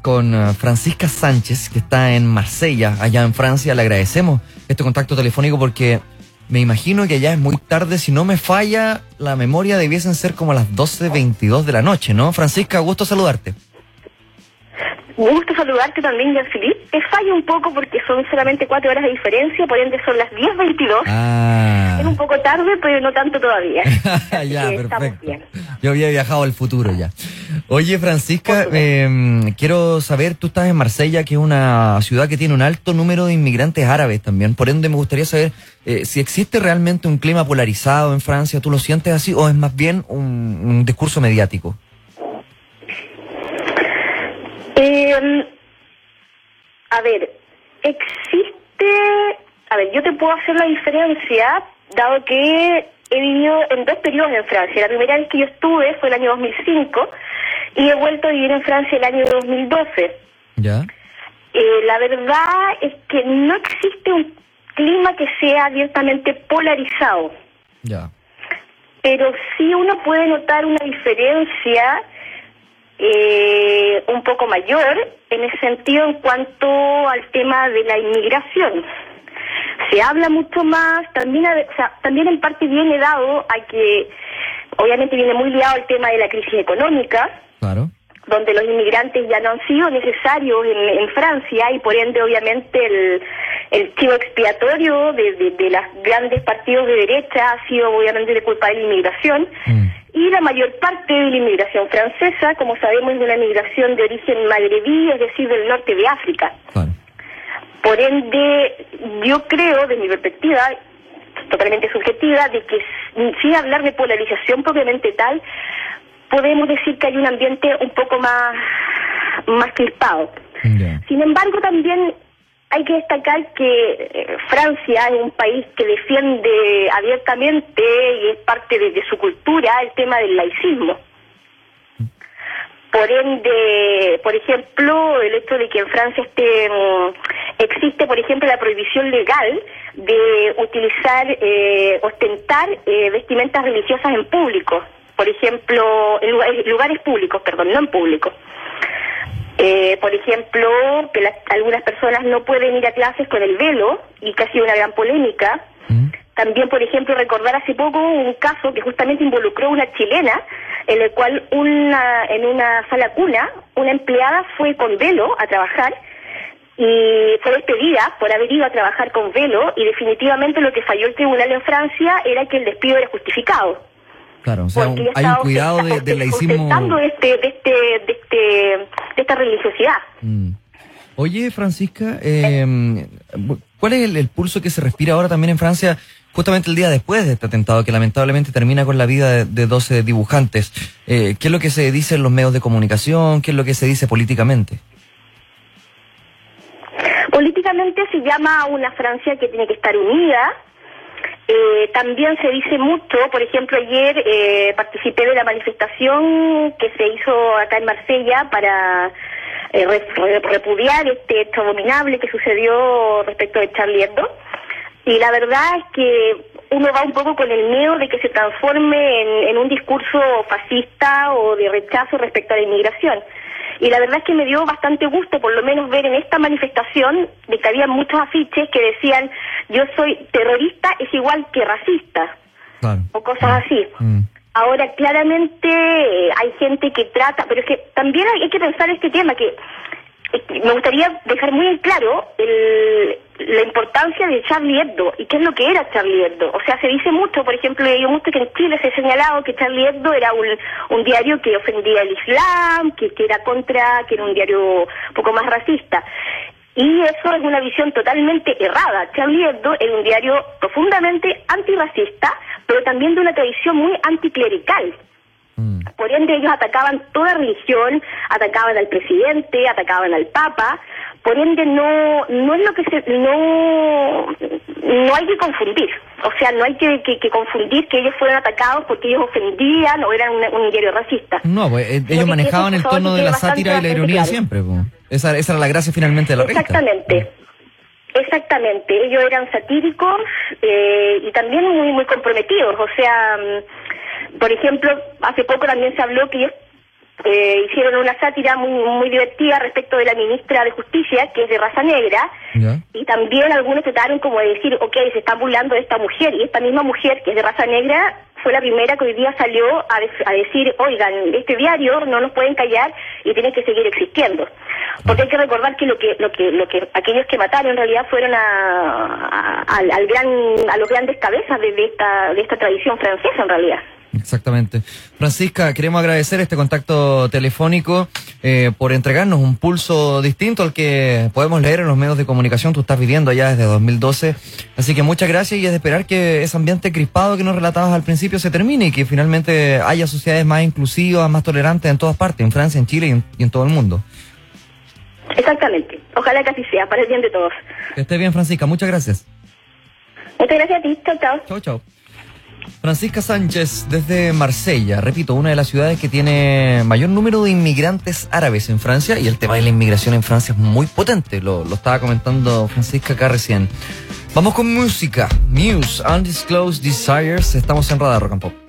con Francisca Sánchez, que está en Marsella, allá en Francia. Le agradecemos este contacto telefónico porque me imagino que allá es muy tarde. Si no me falla la memoria, debiesen ser como las 12:22 de la noche, ¿no? Francisca, gusto saludarte. Gusto saludarte también, Jean-Philippe. Te fallo un poco porque son solamente 4 horas de diferencia, por ende son las 10:22. Es un poco tarde, pero no tanto todavía. Ya, perfecto. Yo había viajado al futuro ya. Oye, Francisca, quiero saber, tú estás en Marsella, que es una ciudad que tiene un alto número de inmigrantes árabes también. Por ende, me gustaría saber si existe realmente un clima polarizado en Francia. ¿Tú lo sientes así o es más bien un discurso mediático? Yo te puedo hacer la diferencia, dado que he vivido en 2 periodos en Francia. La primera vez que yo estuve fue el año 2005 y he vuelto a vivir en Francia el año 2012. ¿Ya? La verdad es que no existe un clima que sea abiertamente polarizado. Ya. Pero sí uno puede notar una diferencia un poco mayor en ese sentido en cuanto al tema de la inmigración. Se habla mucho más, también en parte viene dado a que obviamente viene muy liado el tema de la crisis económica, claro, donde los inmigrantes ya no han sido necesarios en Francia y por ende obviamente el chivo expiatorio de los grandes partidos de derecha ha sido obviamente de culpa de la inmigración. Y la mayor parte de la inmigración francesa, como sabemos, es una inmigración de origen magrebí, es decir, del norte de África. Claro. Por ende, yo creo, desde mi perspectiva, totalmente subjetiva, de que sin hablar de polarización propiamente tal, podemos decir que hay un ambiente un poco más crispado. Yeah. Sin embargo, también hay que destacar que Francia es un país que defiende abiertamente y es parte de su cultura el tema del laicismo. Por ende, por ejemplo, el hecho de que en Francia existe, por ejemplo, la prohibición legal de utilizar, ostentar vestimentas religiosas en público. Por ejemplo, en lugares públicos, perdón, no en público. Por ejemplo, que algunas personas no pueden ir a clases con el velo, y que ha sido una gran polémica. También, por ejemplo, recordar hace poco un caso que justamente involucró a una chilena, en el cual en una sala cuna, una empleada fue con velo a trabajar y fue despedida por haber ido a trabajar con velo, y definitivamente lo que falló el tribunal en Francia era que el despido era justificado. Claro, o sea, hay un cuidado del laicismo de esta religiosidad. Oye, Francisca, ¿cuál es el pulso que se respira ahora también en Francia, justamente el día después de este atentado que lamentablemente termina con la vida de 12 dibujantes? ¿Qué es lo que se dice en los medios de comunicación? ¿Qué es lo que se dice políticamente? Políticamente se llama a una Francia que tiene que estar unida. También se dice mucho, por ejemplo, ayer participé de la manifestación que se hizo acá en Marsella para repudiar este hecho abominable que sucedió respecto de Charlie Hebdo, y la verdad es que uno va un poco con el miedo de que se transforme en un discurso fascista o de rechazo respecto a la inmigración. Y la verdad es que me dio bastante gusto por lo menos ver en esta manifestación de que había muchos afiches que decían yo soy terrorista es igual que racista, claro, o cosas así. Ahora claramente hay gente que trata, pero es que también hay que pensar este tema, que me gustaría dejar muy en claro la importancia de Charlie Hebdo y qué es lo que era Charlie Hebdo. O sea, se dice mucho, por ejemplo, yo mucho que en Chile se ha señalado que Charlie Hebdo era un diario que ofendía el Islam, que era un diario un poco más racista. Y eso es una visión totalmente errada. Charlie Hebdo era un diario profundamente antirracista, pero también de una tradición muy anticlerical. Por ende, ellos atacaban toda religión, atacaban al presidente, atacaban al papa. Por ende, no es lo que no hay que confundir. O sea, no hay que confundir que ellos fueran atacados porque ellos ofendían o eran un diario racista. No, pues ellos manejaban el tono de la sátira y la ironía claro. Siempre. Pues. Esa era la gracia finalmente de la revista. Exactamente. Ellos eran satíricos y también muy, muy comprometidos. O sea, por ejemplo, hace poco también se habló que ellos hicieron una sátira muy divertida respecto de la ministra de Justicia, que es de raza negra, y también algunos trataron como de decir, ok, se están burlando de esta mujer, y esta misma mujer, que es de raza negra, fue la primera que hoy día salió a decir, oigan, este diario no nos pueden callar y tiene que seguir existiendo. Porque hay que recordar que lo que aquellos que mataron en realidad fueron a los grandes cabezas de esta tradición francesa en realidad. Exactamente. Francisca, queremos agradecer este contacto telefónico por entregarnos un pulso distinto al que podemos leer en los medios de comunicación. Tú estás viviendo allá desde 2012, así que muchas gracias, y es de esperar que ese ambiente crispado que nos relatabas al principio se termine y que finalmente haya sociedades más inclusivas, más tolerantes en todas partes, en Francia, en Chile y en todo el mundo. Exactamente. Ojalá que así sea, para el bien de todos. Que esté bien, Francisca. Muchas gracias. Muchas gracias a ti. Chao, chao. Chao, chao. Francisca Sánchez desde Marsella, repito, una de las ciudades que tiene mayor número de inmigrantes árabes en Francia, y el tema de la inmigración en Francia es muy potente, lo estaba comentando Francisca acá recién. Vamos con música, Muse, Undisclosed Desires, estamos en Radar Rock and Pop.